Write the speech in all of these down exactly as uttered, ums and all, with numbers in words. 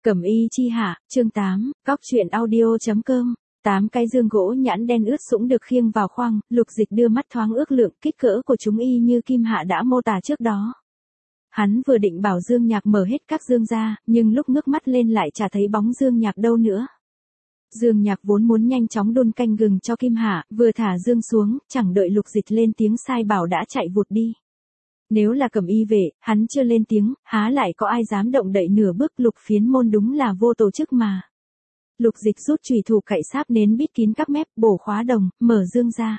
Cẩm y chi hạ, chương tám, cóc truyện audio.com. Tám cái dương gỗ nhãn đen ướt sũng được khiêng vào khoang, Lục Dịch đưa mắt thoáng ước lượng, kích cỡ của chúng y như Kim Hạ đã mô tả trước đó. Hắn vừa định bảo Dương Nhạc mở hết các dương ra, nhưng lúc ngước mắt lên lại chả thấy bóng Dương Nhạc đâu nữa. Dương Nhạc vốn muốn nhanh chóng đun canh gừng cho Kim Hạ, vừa thả dương xuống, chẳng đợi Lục Dịch lên tiếng sai bảo đã chạy vụt đi. Nếu là Cẩm y vệ, hắn chưa lên tiếng, há lại có ai dám động đậy nửa bước. Lục Phiến Môn đúng là vô tổ chức mà. Lục Dịch rút chùy thủ cậy sáp nến bít kín các mép, bổ khóa đồng, mở dương ra.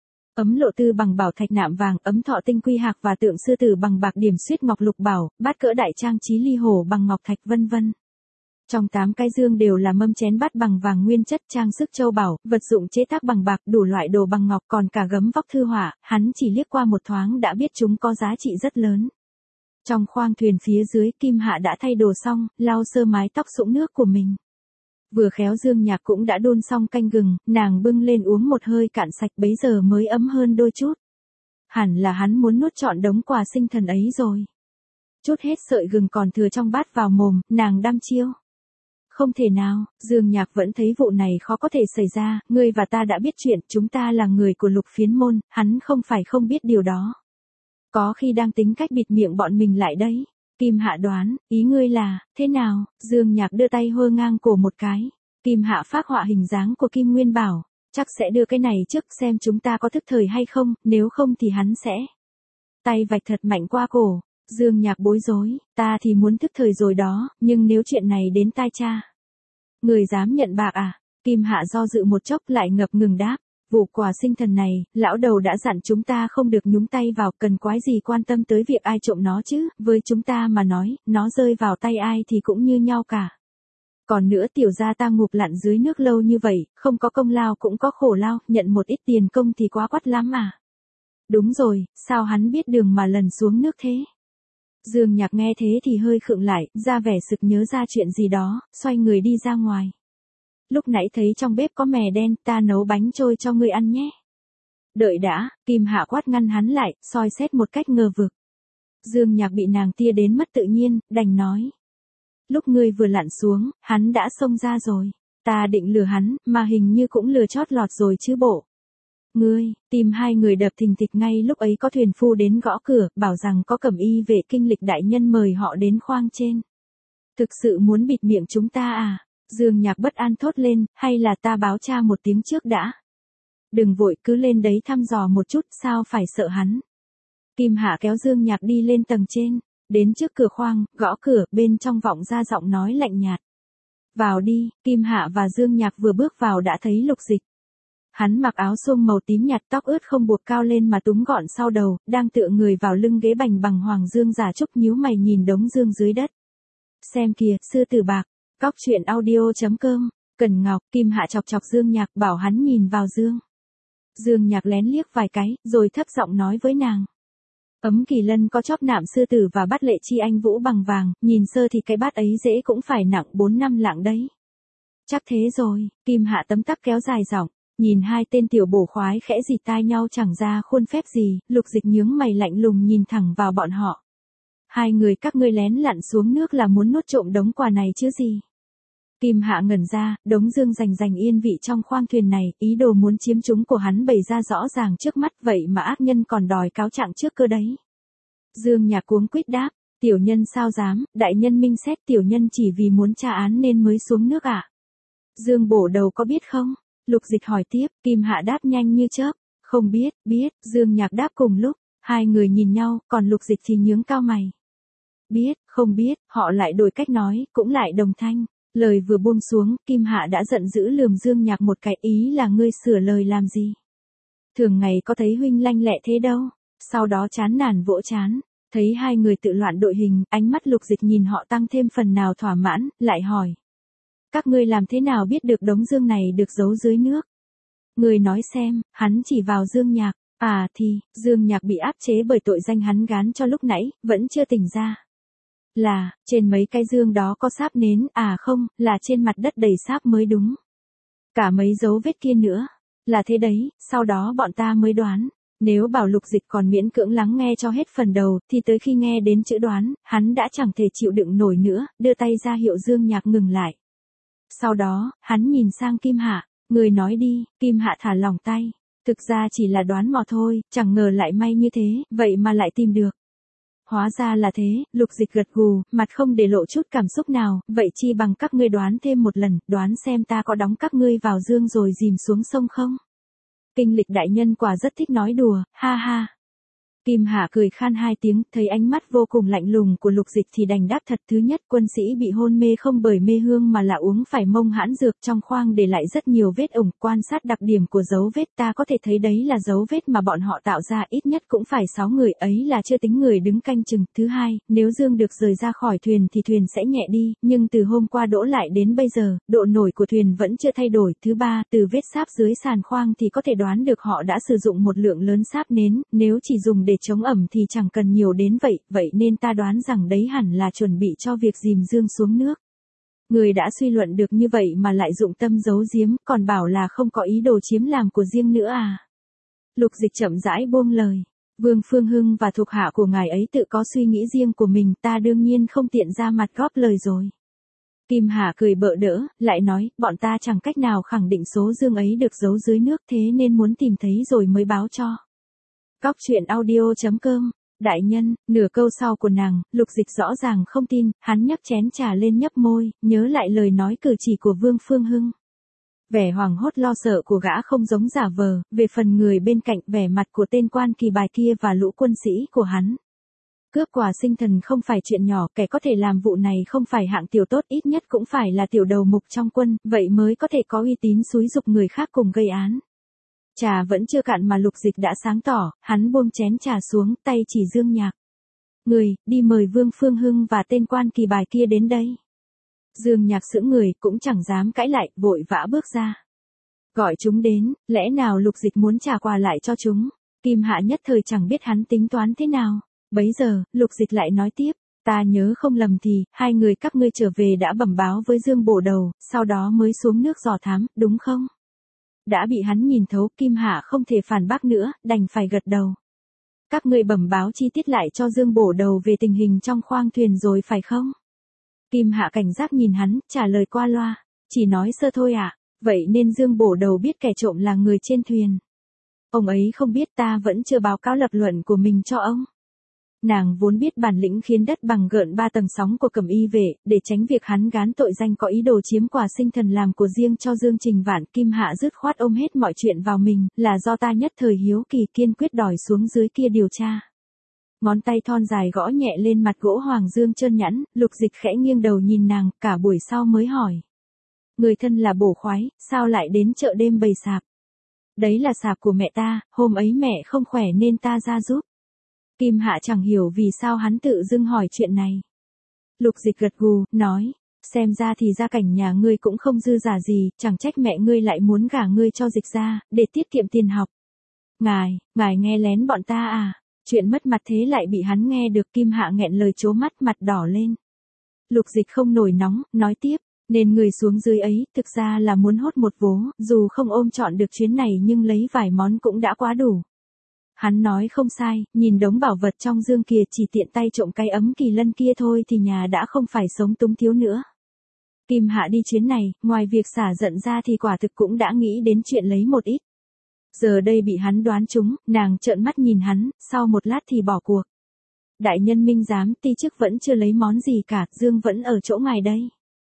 Ấm lộ tư bằng bảo thạch nạm vàng, ấm thọ tinh quy hạc và tượng sư tử bằng bạc điểm xuyết ngọc lục bảo, bát cỡ đại trang trí ly hổ bằng ngọc thạch vân vân. Trong tám cái dương đều là mâm chén bát bằng vàng nguyên chất, trang sức châu bảo, vật dụng chế tác bằng bạc, đủ loại đồ bằng ngọc, còn cả gấm vóc thư họa, hắn chỉ liếc qua một thoáng đã biết chúng có giá trị rất lớn. Trong khoang thuyền phía dưới, Kim Hạ đã thay đồ xong, lau sơ mái tóc sũng nước của mình. Vừa khéo Dương Nhạc cũng đã đun xong canh gừng, nàng bưng lên uống một hơi cạn sạch, bấy giờ mới ấm hơn đôi chút. Hẳn là hắn muốn nuốt trọn đống quà sinh thần ấy rồi. Chút hết sợi gừng còn thừa trong bát vào mồm, nàng đăm chiêu. Không thể nào, Dương Nhạc vẫn thấy vụ này khó có thể xảy ra, ngươi và ta đã biết chuyện, chúng ta là người của Lục Phiến Môn, hắn không phải không biết điều đó. Có khi đang tính cách bịt miệng bọn mình lại đấy. Kim Hạ đoán, ý ngươi là, thế nào? Dương Nhạc đưa tay hơ ngang cổ một cái. Kim Hạ phác họa hình dáng của Kim Nguyên bảo, chắc sẽ đưa cái này trước xem chúng ta có thức thời hay không, nếu không thì hắn sẽ. Tay vạch thật mạnh qua cổ. Dương Nhạc bối rối, ta thì muốn thức thời rồi đó, nhưng nếu chuyện này đến tai cha. Người dám nhận bạc à? Kim Hạ do dự một chốc lại ngập ngừng đáp, vụ quà sinh thần này, lão đầu đã dặn chúng ta không được nhúng tay vào, cần quái gì quan tâm tới việc ai trộm nó chứ, với chúng ta mà nói, nó rơi vào tay ai thì cũng như nhau cả. Còn nữa tiểu gia ta ngụp lặn dưới nước lâu như vậy, không có công lao cũng có khổ lao, nhận một ít tiền công thì quá quắt lắm à. Đúng rồi, sao hắn biết đường mà lần xuống nước thế? Dương Nhạc nghe thế thì hơi khựng lại, ra vẻ sực nhớ ra chuyện gì đó, xoay người đi ra ngoài. Lúc nãy thấy trong bếp có mè đen, ta nấu bánh trôi cho ngươi ăn nhé. Đợi đã, Kim Hạ quát ngăn hắn lại, soi xét một cách ngờ vực. Dương Nhạc bị nàng tia đến mất tự nhiên, đành nói. Lúc ngươi vừa lặn xuống, hắn đã xông ra rồi. Ta định lừa hắn, mà hình như cũng lừa chót lọt rồi chứ bộ. Ngươi, tìm hai người đập thình thịch ngay lúc ấy có thuyền phu đến gõ cửa, bảo rằng có Cẩm y vệ kinh lịch đại nhân mời họ đến khoang trên. Thực sự muốn bịt miệng chúng ta à? Dương Nhạc bất an thốt lên, hay là ta báo cha một tiếng trước đã? Đừng vội, cứ lên đấy thăm dò một chút, sao phải sợ hắn? Kim Hạ kéo Dương Nhạc đi lên tầng trên, đến trước cửa khoang, gõ cửa, bên trong vọng ra giọng nói lạnh nhạt. Vào đi. Kim Hạ và Dương Nhạc vừa bước vào đã thấy Lục Dịch. Hắn mặc áo suông màu tím nhạt, tóc ướt không buộc cao lên mà túm gọn sau đầu, đang tựa người vào lưng ghế bành bằng hoàng dương giả trúc, nhíu mày nhìn đống dương dưới đất. Xem kìa, sư tử bạc. Cóc truyện audio.com. Cẩn Ngọc. Kim Hạ chọc chọc Dương Nhạc, bảo hắn nhìn vào dương. Dương Nhạc lén liếc vài cái, rồi thấp giọng nói với nàng. Ấm kỳ lân có chóp nạm sư tử và bát lệ chi anh vũ bằng vàng, nhìn sơ thì cái bát ấy dễ cũng phải nặng bốn năm lạng đấy. Chắc thế rồi. Kim Hạ tấm tắc kéo dài giọng. Nhìn hai tên tiểu bổ khoái khẽ rịt tai nhau chẳng ra khuôn phép gì, Lục Dịch nhướng mày lạnh lùng nhìn thẳng vào bọn họ. Hai người các ngươi lén lặn xuống nước là muốn nuốt trộm đống quà này chứ gì? Kim Hạ ngẩn ra, đống dương rành rành yên vị trong khoang thuyền này, ý đồ muốn chiếm chúng của hắn bày ra rõ ràng trước mắt, vậy mà ác nhân còn đòi cáo trạng trước cơ đấy. Dương Nhạc cuống quýt đáp, tiểu nhân sao dám, đại nhân minh xét, tiểu nhân chỉ vì muốn tra án nên mới xuống nước ạ. À? Dương bổ đầu có biết không? Lục Dịch hỏi tiếp. Kim Hạ đáp nhanh như chớp, không biết. Biết. Dương Nhạc đáp cùng lúc. Hai người nhìn nhau, còn Lục Dịch thì nhướng cao mày. Biết, không biết. Họ lại đổi cách nói, cũng lại đồng thanh. Lời vừa buông xuống, Kim Hạ đã giận dữ lườm Dương Nhạc một cái, ý là ngươi sửa lời làm gì? Thường ngày có thấy huynh lanh lẹ thế đâu. Sau đó chán nản vỗ chán. Thấy hai người tự loạn đội hình, ánh mắt Lục Dịch nhìn họ tăng thêm phần nào thỏa mãn, lại hỏi. Các ngươi làm thế nào biết được đống dương này được giấu dưới nước? Ngươi nói xem. Hắn chỉ vào Dương Nhạc. À thì, Dương Nhạc bị áp chế bởi tội danh hắn gán cho lúc nãy, vẫn chưa tỉnh ra. Là, trên mấy cái dương đó có sáp nến, à không, là trên mặt đất đầy sáp mới đúng. Cả mấy dấu vết kia nữa. Là thế đấy, sau đó bọn ta mới đoán. Nếu bảo Lục Dịch còn miễn cưỡng lắng nghe cho hết phần đầu, thì tới khi nghe đến chữ đoán, hắn đã chẳng thể chịu đựng nổi nữa, đưa tay ra hiệu Dương Nhạc ngừng lại. Sau đó, hắn nhìn sang Kim Hạ, người nói đi. Kim Hạ thả lỏng tay. Thực ra chỉ là đoán mò thôi, chẳng ngờ lại may như thế, vậy mà lại tìm được. Hóa ra là thế, Lục Dịch gật gù, mặt không để lộ chút cảm xúc nào, vậy chi bằng các ngươi đoán thêm một lần, đoán xem ta có đóng các ngươi vào dương rồi dìm xuống sông không? Kinh Lịch đại nhân quả rất thích nói đùa, ha ha. Kim Hạ cười khan hai tiếng, thấy ánh mắt vô cùng lạnh lùng của Lục Dịch thì đành đáp thật. Thứ nhất, quân sĩ bị hôn mê không bởi mê hương mà là uống phải mông hãn dược, trong khoang để lại rất nhiều vết ủng, quan sát đặc điểm của dấu vết ta có thể thấy đấy là dấu vết mà bọn họ tạo ra, ít nhất cũng phải sáu người, ấy là chưa tính người đứng canh chừng. Thứ hai, nếu Dương được rời ra khỏi thuyền thì thuyền sẽ nhẹ đi, nhưng từ hôm qua đỗ lại đến bây giờ, độ nổi của thuyền vẫn chưa thay đổi. Thứ ba, từ vết sáp dưới sàn khoang thì có thể đoán được họ đã sử dụng một lượng lớn sáp nến, nếu chỉ dùng để chống ẩm thì chẳng cần nhiều đến vậy, vậy nên ta đoán rằng đấy hẳn là chuẩn bị cho việc dìm Dương xuống nước. Người đã suy luận được như vậy mà lại dụng tâm giấu giếm, còn bảo là không có ý đồ chiếm làm của riêng nữa à? Lục Dịch chậm rãi buông lời. Vương Phương Hưng và thuộc hạ của ngài ấy tự có suy nghĩ riêng của mình, ta đương nhiên không tiện ra mặt góp lời rồi. Kim Hà cười bợ đỡ, lại nói, bọn ta chẳng cách nào khẳng định số Dương ấy được giấu dưới nước, thế nên muốn tìm thấy rồi mới báo cho. Cóc truyện audio chấm com. Đại nhân. Nửa câu sau của nàng, Lục Dịch rõ ràng không tin, hắn nhấc chén trà lên nhấp môi, nhớ lại lời nói cử chỉ của Vương Phương Hưng. Vẻ hoảng hốt lo sợ của gã không giống giả vờ, về phần người bên cạnh, vẻ mặt của tên quan kỳ bài kia và lũ quân sĩ của hắn. Cướp quà sinh thần không phải chuyện nhỏ, kẻ có thể làm vụ này không phải hạng tiểu tốt, ít nhất cũng phải là tiểu đầu mục trong quân, vậy mới có thể có uy tín xúi giục người khác cùng gây án. Trà vẫn chưa cạn mà Lục Dịch đã sáng tỏ, hắn buông chén trà xuống, tay chỉ Dương Nhạc. Người, đi mời Vương Phương Hưng và tên quan kỳ bài kia đến đây. Dương Nhạc sững người, cũng chẳng dám cãi lại, vội vã bước ra. Gọi chúng đến, lẽ nào Lục Dịch muốn trả quà lại cho chúng? Kim Hạ nhất thời chẳng biết hắn tính toán thế nào. Bấy giờ, Lục Dịch lại nói tiếp, ta nhớ không lầm thì, hai người các ngươi trở về đã bẩm báo với Dương Bổ Đầu, sau đó mới xuống nước dò thám, đúng không? Đã bị hắn nhìn thấu, Kim Hạ không thể phản bác nữa, đành phải gật đầu. Các ngươi bẩm báo chi tiết lại cho Dương Bổ Đầu về tình hình trong khoang thuyền rồi phải không? Kim Hạ cảnh giác nhìn hắn, trả lời qua loa, chỉ nói sơ thôi ạ, à? Vậy nên Dương Bổ Đầu biết kẻ trộm là người trên thuyền. Ông ấy không biết, ta vẫn chưa báo cáo lập luận của mình cho ông. Nàng vốn biết bản lĩnh khiến đất bằng gợn ba tầng sóng của Cẩm Y vệ, để tránh việc hắn gán tội danh có ý đồ chiếm quà sinh thần làm của riêng cho Dương Trình Vạn. Kim Hạ dứt khoát ôm hết mọi chuyện vào mình, là do ta nhất thời hiếu kỳ kiên quyết đòi xuống dưới kia điều tra. Ngón tay thon dài gõ nhẹ lên mặt gỗ hoàng dương trơn nhẵn, Lục Dịch khẽ nghiêng đầu nhìn nàng, cả buổi sau mới hỏi. Người thân là bổ khoái, sao lại đến chợ đêm bày sạp? Đấy là sạp của mẹ ta, hôm ấy mẹ không khỏe nên ta ra giúp. Kim Hạ chẳng hiểu vì sao hắn tự dưng hỏi chuyện này. Lục Dịch gật gù, nói, xem ra thì gia cảnh nhà ngươi cũng không dư giả gì, chẳng trách mẹ ngươi lại muốn gả ngươi cho Dịch gia, để tiết kiệm tiền học. Ngài, ngài nghe lén bọn ta à? Chuyện mất mặt thế lại bị hắn nghe được. Kim Hạ nghẹn lời trố mắt, mặt đỏ lên. Lục Dịch không nổi nóng, nói tiếp, nên người xuống dưới ấy, thực ra là muốn hốt một vố, dù không ôm trọn được chuyến này nhưng lấy vài món cũng đã quá đủ. Hắn nói không sai, nhìn đống bảo vật trong dương kia, chỉ tiện tay trộm cái ấm kỳ lân kia thôi thì nhà đã không phải sống túng thiếu nữa. Kim Hạ đi chuyến này, ngoài việc xả giận ra thì quả thực cũng đã nghĩ đến chuyện lấy một ít. Giờ đây bị hắn đoán trúng, nàng trợn mắt nhìn hắn, sau một lát thì bỏ cuộc. Đại nhân minh giám, ti chức vẫn chưa lấy món gì cả, Dương vẫn ở chỗ ngài đây.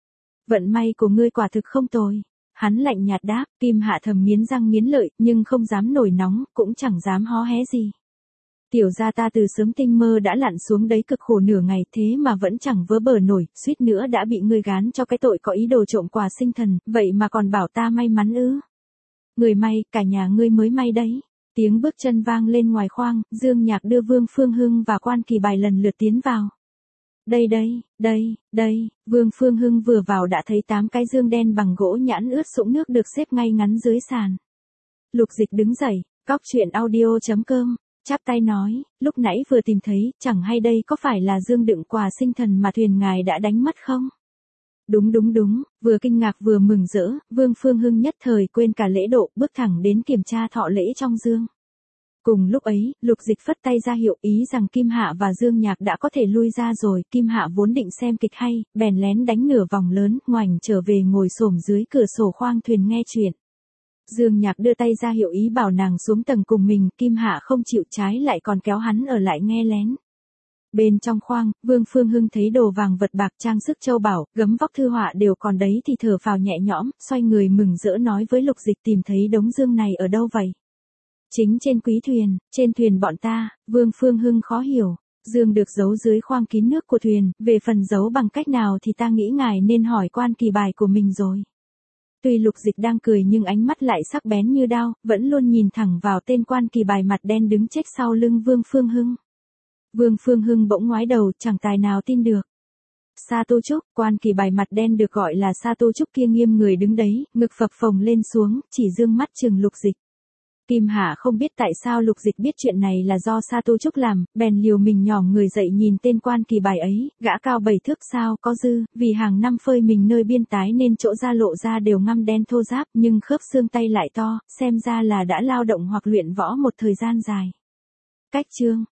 Vận may của ngươi quả thực không tồi. Hắn lạnh nhạt đáp. Kim Hạ thầm nghiến răng nghiến lợi, nhưng không dám nổi nóng, cũng chẳng dám hó hé gì. Tiểu gia ta từ sớm tinh mơ đã lặn xuống đấy cực khổ nửa ngày, thế mà vẫn chẳng vớ bờ nổi, suýt nữa đã bị ngươi gán cho cái tội có ý đồ trộm quà sinh thần, vậy mà còn bảo ta may mắn ư? Người may, cả nhà ngươi mới may đấy. Tiếng bước chân vang lên ngoài khoang, Dương Nhạc đưa Vương Phương Hưng và quan kỳ bài lần lượt tiến vào. Đây đây, đây, đây, Vương Phương Hưng vừa vào đã thấy tám cái dương đen bằng gỗ nhãn ướt sũng nước được xếp ngay ngắn dưới sàn. Lục Dịch đứng dậy, cóc truyện audio chấm com, chắp tay nói, lúc nãy vừa tìm thấy, chẳng hay đây có phải là dương đựng quà sinh thần mà thuyền ngài đã đánh mất không? Đúng đúng đúng, vừa kinh ngạc vừa mừng rỡ, Vương Phương Hưng nhất thời quên cả lễ độ, bước thẳng đến kiểm tra thọ lễ trong dương. Cùng lúc ấy, Lục Dịch phất tay ra hiệu ý rằng Kim Hạ và Dương Nhạc đã có thể lui ra rồi, Kim Hạ vốn định xem kịch hay, bèn lén đánh nửa vòng lớn, ngoảnh trở về ngồi xổm dưới cửa sổ khoang thuyền nghe chuyện. Dương Nhạc đưa tay ra hiệu ý bảo nàng xuống tầng cùng mình, Kim Hạ không chịu, trái lại còn kéo hắn ở lại nghe lén. Bên trong khoang, Vương Phương Hưng thấy đồ vàng vật bạc trang sức châu bảo, gấm vóc thư họa đều còn đấy thì thở phào nhẹ nhõm, xoay người mừng rỡ nói với Lục Dịch tìm thấy đống dương này ở đâu vậy? Chính trên quý thuyền, trên thuyền bọn ta. Vương Phương Hưng khó hiểu. Dương được giấu dưới khoang kín nước của thuyền, về phần giấu bằng cách nào thì ta nghĩ ngài nên hỏi quan kỳ bài của mình rồi. Tuy Lục Dịch đang cười nhưng ánh mắt lại sắc bén như đao, vẫn luôn nhìn thẳng vào tên quan kỳ bài mặt đen đứng chết sau lưng Vương Phương Hưng. Vương Phương Hưng bỗng ngoái đầu, chẳng tài nào tin được. Sa Tu Trúc, quan kỳ bài mặt đen được gọi là Sa Tu Trúc kia nghiêm người đứng đấy, ngực phập phồng lên xuống, chỉ dương mắt trừng Lục Dịch. Kim Hạ không biết tại sao Lục Dịch biết chuyện này là do Sa Tu Trúc làm, bèn liều mình nhòm người dậy nhìn tên quan kỳ bài ấy, gã cao bảy thước sao có dư, vì hàng năm phơi mình nơi biên tái nên chỗ da lộ ra đều ngăm đen thô ráp, nhưng khớp xương tay lại to, xem ra là đã lao động hoặc luyện võ một thời gian dài. Cách chương